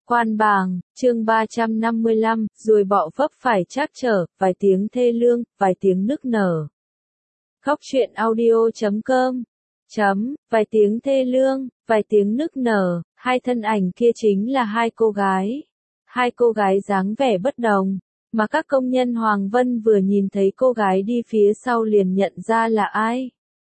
Quan bàng, chương 355, ruồi bọ vấp phải trắc trở, vài tiếng thê lương, vài tiếng nức nở. Khóc chuyện audio.com vài tiếng thê lương, vài tiếng nức nở, hai thân ảnh kia chính là hai cô gái. Hai cô gái dáng vẻ bất đồng, mà các công nhân Hoàng Vân vừa nhìn thấy cô gái đi phía sau liền nhận ra là ai.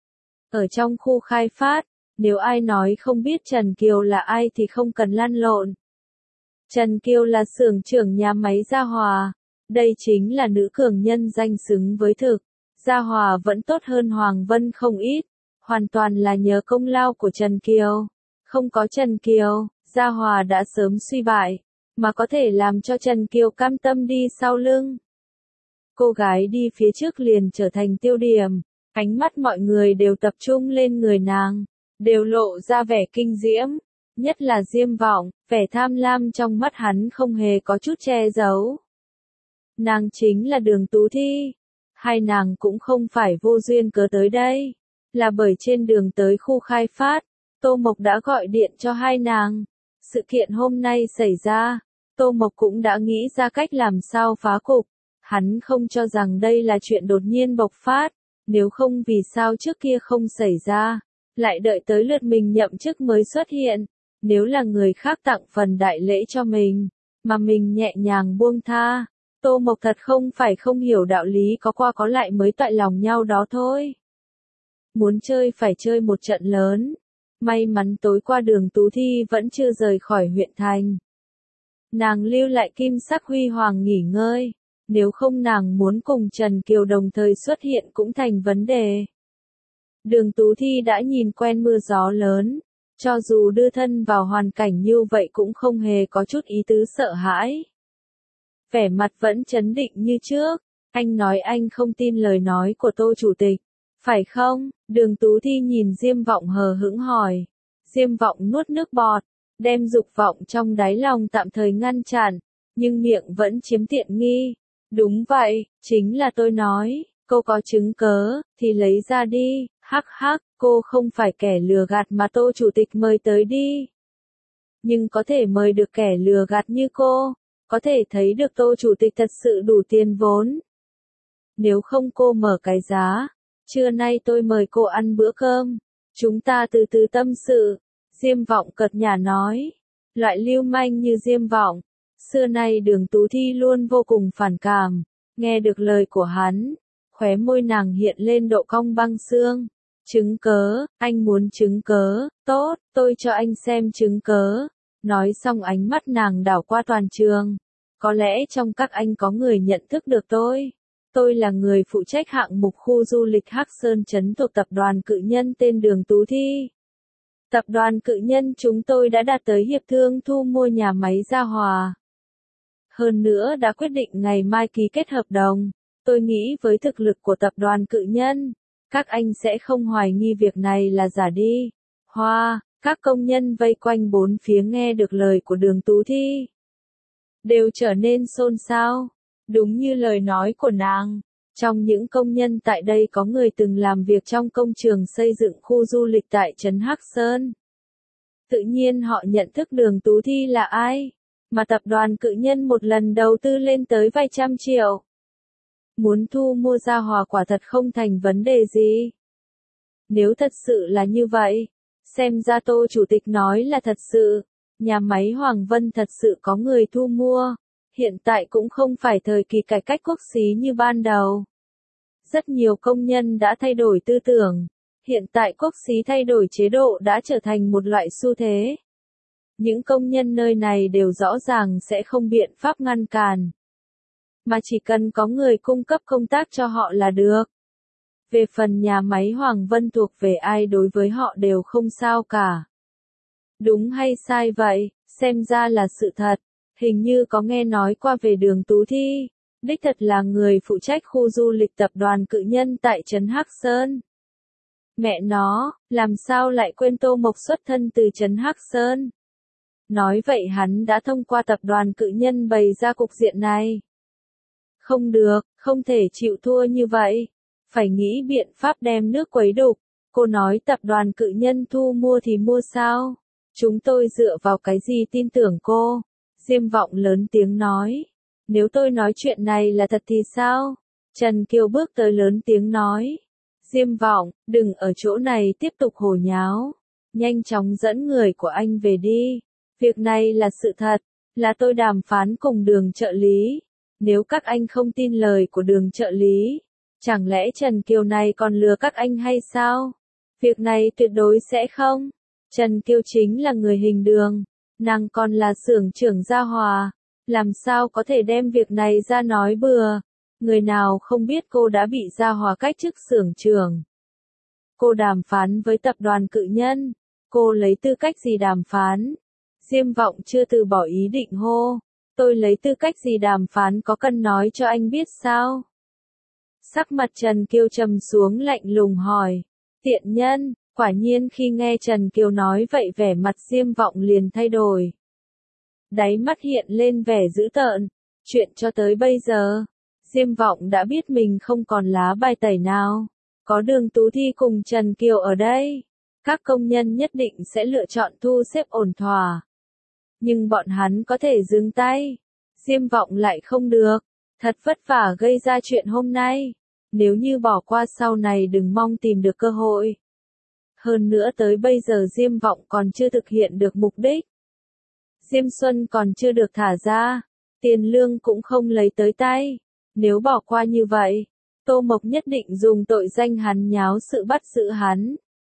Ở trong khu khai phát, nếu ai nói không biết Trần Kiều là ai thì không cần lăn lộn. Trần Kiều là xưởng trưởng nhà máy Gia Hòa. Đây chính là nữ cường nhân danh xứng với thực. Gia Hòa vẫn tốt hơn Hoàng Vân không ít. Hoàn toàn là nhờ công lao của Trần Kiều. Không có Trần Kiều, Gia Hòa đã sớm suy bại. Mà có thể làm cho Trần Kiều cam tâm đi sau lưng. Cô gái đi phía trước liền trở thành tiêu điểm. Ánh mắt mọi người đều tập trung lên người nàng. Đều lộ ra vẻ kinh diễm. Nhất là Diêm Vọng, vẻ tham lam trong mắt hắn không hề có chút che giấu. Nàng chính là Đường Tú Thi. Hai nàng cũng không phải vô duyên cớ tới đây. Là bởi trên đường tới khu khai phát, Tô Mộc đã gọi điện cho hai nàng. Sự kiện hôm nay xảy ra, Tô Mộc cũng đã nghĩ ra cách làm sao phá cục. Hắn không cho rằng đây là chuyện đột nhiên bộc phát, nếu không vì sao trước kia không xảy ra, lại đợi tới lượt mình nhậm chức mới xuất hiện. Nếu là người khác tặng phần đại lễ cho mình, mà mình nhẹ nhàng buông tha, Tô Mộc thật không phải không hiểu đạo lý có qua có lại mới toại lòng nhau đó thôi. Muốn chơi phải chơi một trận lớn. May mắn tối qua Đường Tú Thi vẫn chưa rời khỏi huyện thành. Nàng lưu lại kim sắc huy hoàng nghỉ ngơi, nếu không nàng muốn cùng Trần Kiều đồng thời xuất hiện cũng thành vấn đề. Đường Tú Thi đã nhìn quen mưa gió lớn. Cho dù đưa thân vào hoàn cảnh như vậy cũng không hề có chút ý tứ sợ hãi. Vẻ mặt vẫn trấn định như trước. Anh nói anh không tin lời nói của Tô Chủ tịch. Phải không? Đường Tú Thi nhìn Diêm Vọng hờ hững hỏi. Diêm Vọng nuốt nước bọt. Đem dục vọng trong đáy lòng tạm thời ngăn chặn. Nhưng miệng vẫn chiếm tiện nghi. Đúng vậy, chính là tôi nói. Cô có chứng cớ, thì lấy ra đi. Hắc hắc, cô không phải kẻ lừa gạt mà Tô Chủ tịch mời tới đi. Nhưng có thể mời được kẻ lừa gạt như cô, có thể thấy được Tô Chủ tịch thật sự đủ tiền vốn. Nếu không cô mở cái giá, trưa nay tôi mời cô ăn bữa cơm, chúng ta từ từ tâm sự. Diêm Vọng cợt nhả nói, loại lưu manh như Diêm Vọng, xưa nay Đường Tú Thi luôn vô cùng phản cảm, nghe được lời của hắn, khóe môi nàng hiện lên độ cong băng xương. Chứng cớ, anh muốn chứng cớ, tốt, tôi cho anh xem chứng cớ. Nói xong ánh mắt nàng đảo qua toàn trường. Có lẽ trong các anh có người nhận thức được tôi. Tôi là người phụ trách hạng mục khu du lịch Hắc Sơn Trấn thuộc tập đoàn cự nhân tên Đường Tú Thi. Tập đoàn cự nhân chúng tôi đã đạt tới hiệp thương thu mua nhà máy Gia Hòa. Hơn nữa đã quyết định ngày mai ký kết hợp đồng. Tôi nghĩ với thực lực của tập đoàn cự nhân, các anh sẽ không hoài nghi việc này là giả đi. Hoa, các công nhân vây quanh bốn phía nghe được lời của Đường Tú Thi. Đều trở nên xôn xao. Đúng như lời nói của nàng. Trong những công nhân tại đây có người từng làm việc trong công trường xây dựng khu du lịch tại trấn Hắc Sơn. Tự nhiên họ nhận thức Đường Tú Thi là ai. Mà tập đoàn cự nhân một lần đầu tư lên tới vài trăm triệu. Muốn thu mua Gia Hòa quả thật không thành vấn đề gì. Nếu thật sự là như vậy, xem ra Tô Chủ tịch nói là thật sự, nhà máy Hoàng Vân thật sự có người thu mua, hiện tại cũng không phải thời kỳ cải cách quốc xí như ban đầu. Rất nhiều công nhân đã thay đổi tư tưởng, hiện tại quốc xí thay đổi chế độ đã trở thành một loại xu thế. Những công nhân nơi này đều rõ ràng sẽ không biện pháp ngăn cản. Mà chỉ cần có người cung cấp công tác cho họ là được. Về phần nhà máy Hoàng Vân thuộc về ai đối với họ đều không sao cả. Đúng hay sai vậy, xem ra là sự thật. Hình như có nghe nói qua về Đường Tú Thi, đích thật là người phụ trách khu du lịch tập đoàn cự nhân tại trấn Hắc Sơn. Mẹ nó, làm sao lại quên Tô Mộc xuất thân từ trấn Hắc Sơn. Nói vậy hắn đã thông qua tập đoàn cự nhân bày ra cục diện này. Không được, không thể chịu thua như vậy. Phải nghĩ biện pháp đem nước quấy đục. Cô nói tập đoàn cự nhân thu mua thì mua sao? Chúng tôi dựa vào cái gì tin tưởng cô? Diêm Vọng lớn tiếng nói. Nếu tôi nói chuyện này là thật thì sao? Trần Kiều bước tới lớn tiếng nói. Diêm Vọng, đừng ở chỗ này tiếp tục hồ nháo. Nhanh chóng dẫn người của anh về đi. Việc này là sự thật, là tôi đàm phán cùng Đường trợ lý. Nếu các anh không tin lời của Đường trợ lý, chẳng lẽ Trần Kiều này còn lừa các anh hay sao? Việc này tuyệt đối sẽ không. Trần Kiều chính là người hình Đường, nàng còn là xưởng trưởng Gia Hòa, làm sao có thể đem việc này ra nói bừa. Người nào không biết cô đã bị Gia Hòa cách chức xưởng trưởng. Cô đàm phán với tập đoàn Cự Nhân, cô lấy tư cách gì đàm phán? Diêm Vọng chưa từ bỏ ý định hô. Tôi lấy tư cách gì đàm phán có cần nói cho anh biết sao? Sắc mặt Trần Kiều trầm xuống lạnh lùng hỏi. Tiện nhân, quả nhiên khi nghe Trần Kiều nói vậy vẻ mặt Diêm Vọng liền thay đổi. Đáy mắt hiện lên vẻ dữ tợn. Chuyện cho tới bây giờ, Diêm Vọng đã biết mình không còn lá bài tẩy nào. Có Đường Tú Thi cùng Trần Kiều ở đây, các công nhân nhất định sẽ lựa chọn thu xếp ổn thỏa. Nhưng bọn hắn có thể dừng tay, Diêm Vọng lại không được. Thật vất vả gây ra chuyện hôm nay, nếu như bỏ qua sau này đừng mong tìm được cơ hội. Hơn nữa tới bây giờ Diêm Vọng còn chưa thực hiện được mục đích. Diêm Xuân còn chưa được thả ra, tiền lương cũng không lấy tới tay. Nếu bỏ qua như vậy, Tô Mộc nhất định dùng tội danh hắn nháo sự bắt giữ hắn.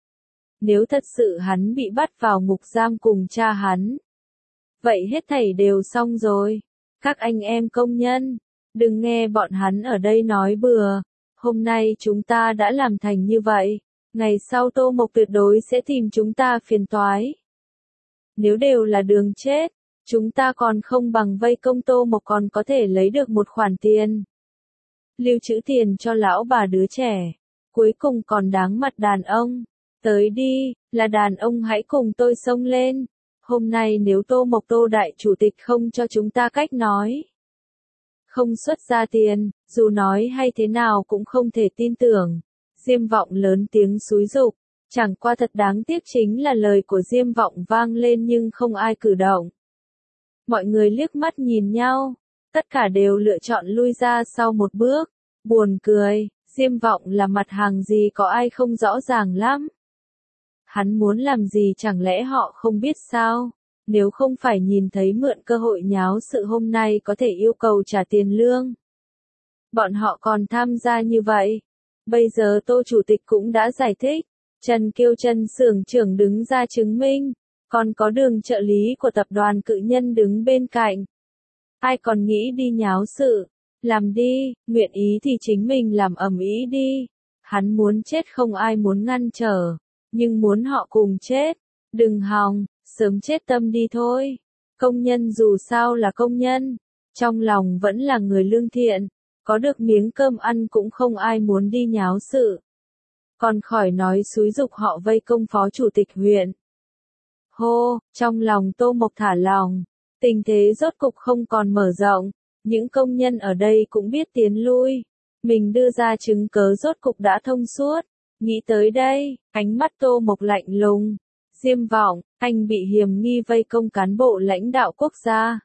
Nếu thật sự hắn bị bắt vào ngục giam cùng cha hắn, vậy hết thảy đều xong rồi. Các anh em công nhân, đừng nghe bọn hắn ở đây nói bừa. Hôm nay chúng ta đã làm thành như vậy, ngày sau Tô Mộc tuyệt đối sẽ tìm chúng ta phiền toái. Nếu đều là đường chết, chúng ta còn không bằng vây công Tô Mộc còn có thể lấy được một khoản tiền. Lưu trữ tiền cho lão bà đứa trẻ, cuối cùng còn đáng mặt đàn ông. Tới đi, là đàn ông hãy cùng tôi xông lên. Hôm nay nếu Tô Mộc Tô đại chủ tịch không cho chúng ta cách nói, không xuất ra tiền, dù nói hay thế nào cũng không thể tin tưởng. Diêm Vọng lớn tiếng xúi giục, chẳng qua thật đáng tiếc chính là lời của Diêm Vọng vang lên nhưng không ai cử động. Mọi người liếc mắt nhìn nhau, tất cả đều lựa chọn lui ra sau một bước. Buồn cười, Diêm Vọng là mặt hàng gì có ai không rõ ràng lắm. Hắn muốn làm gì chẳng lẽ họ không biết sao? Nếu không phải nhìn thấy mượn cơ hội nháo sự hôm nay có thể yêu cầu trả tiền lương, bọn họ còn tham gia như vậy. Bây giờ Tô Chủ tịch cũng đã giải thích, Trần Kiều Trần xưởng trưởng đứng ra chứng minh, còn có Đường trợ lý của tập đoàn Cự Nhân đứng bên cạnh. Ai còn nghĩ đi nháo sự, làm đi, nguyện ý thì chính mình làm ầm ĩ đi. Hắn muốn chết không ai muốn ngăn trở, nhưng muốn họ cùng chết, đừng hòng, sớm chết tâm đi thôi. Công nhân dù sao là công nhân, trong lòng vẫn là người lương thiện, có được miếng cơm ăn cũng không ai muốn đi nháo sự. Còn khỏi nói xúi giục họ vây công phó chủ tịch huyện. Hô, trong lòng Tô Mộc thả lòng, tình thế rốt cục không còn mở rộng, những công nhân ở đây cũng biết tiến lui. Mình đưa ra chứng cớ rốt cục đã thông suốt. Nghĩ tới đây, ánh mắt Tô Mộc lạnh lùng. Diêm Vọng, anh bị hiềm nghi vây công cán bộ lãnh đạo quốc gia.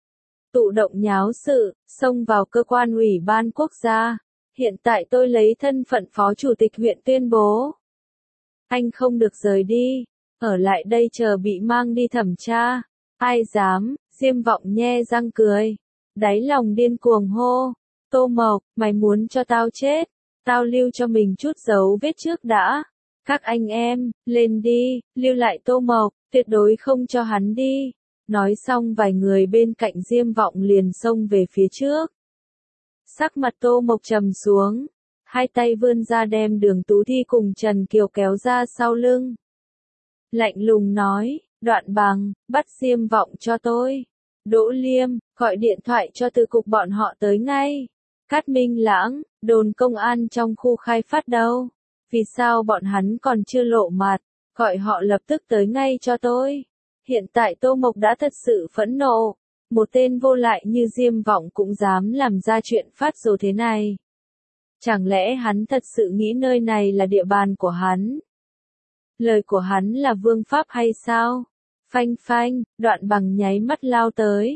Tụ động nháo sự, xông vào cơ quan ủy ban quốc gia. Hiện tại tôi lấy thân phận phó chủ tịch huyện tuyên bố. Anh không được rời đi, ở lại đây chờ bị mang đi thẩm tra. Ai dám, Diêm Vọng nhe răng cười. Đáy lòng điên cuồng hô. Tô Mộc, mày muốn cho tao chết, tao lưu cho mình chút dấu vết trước đã. Các anh em, lên đi, lưu lại Tô Mộc, tuyệt đối không cho hắn đi. Nói xong vài người bên cạnh Diêm Vọng liền xông về phía trước. Sắc mặt Tô Mộc trầm xuống, hai tay vươn ra đem Đường Tú Thi cùng Trần Kiều kéo ra sau lưng. Lạnh lùng nói, Đoạn Bằng, bắt Diêm Vọng cho tôi. Đỗ Liêm, gọi điện thoại cho từ cục bọn họ tới ngay. Cát Minh Lãng, đồn công an trong khu khai phát đâu? Vì sao bọn hắn còn chưa lộ mặt? Gọi họ lập tức tới ngay cho tôi. Hiện tại Tô Mộc đã thật sự phẫn nộ. Một tên vô lại như Diêm Vọng cũng dám làm ra chuyện phát rồ thế này. Chẳng lẽ hắn thật sự nghĩ nơi này là địa bàn của hắn? Lời của hắn là vương pháp hay sao? Phanh phanh, Đoạn Bằng nháy mắt lao tới.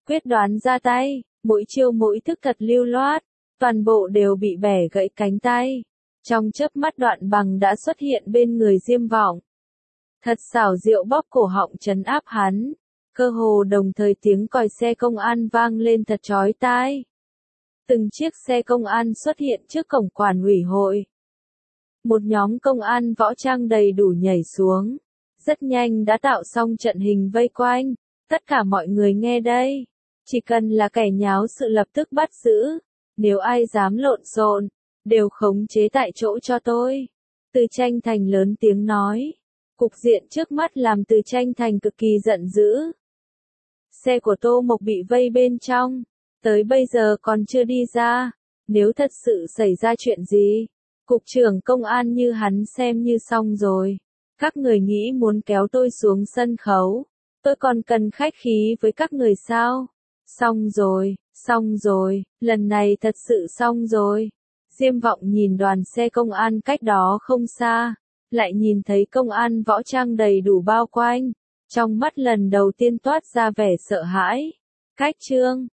quyết đoán ra tay, mỗi chiêu mỗi thức thật lưu loát, toàn bộ đều bị bẻ gãy cánh tay. Trong chớp mắt Đoạn Bằng đã xuất hiện bên người Diêm Vọng. Thật xảo diệu bóp cổ họng trấn áp hắn, cơ hồ đồng thời tiếng còi xe công an vang lên thật chói tai. Từng chiếc xe công an xuất hiện trước cổng quản ủy hội. Một nhóm công an võ trang đầy đủ nhảy xuống, rất nhanh đã tạo xong trận hình vây quanh. Tất cả mọi người nghe đây, chỉ cần là kẻ nháo sự lập tức bắt giữ, nếu ai dám lộn xộn, đều khống chế tại chỗ cho tôi. Từ Tranh Thành lớn tiếng nói. Cục diện trước mắt làm Từ Tranh Thành cực kỳ giận dữ. Xe của Tô Mộc bị vây bên trong, tới bây giờ còn chưa đi ra. Nếu thật sự xảy ra chuyện gì, cục trưởng công an như hắn xem như xong rồi. Các người nghĩ muốn kéo tôi xuống sân khấu, tôi còn cần khách khí với các người sao? Xong rồi, lần này thật sự xong rồi. Diêm Vọng nhìn đoàn xe công an cách đó không xa, lại nhìn thấy công an võ trang đầy đủ bao quanh, trong mắt lần đầu tiên toát ra vẻ sợ hãi. Cách trương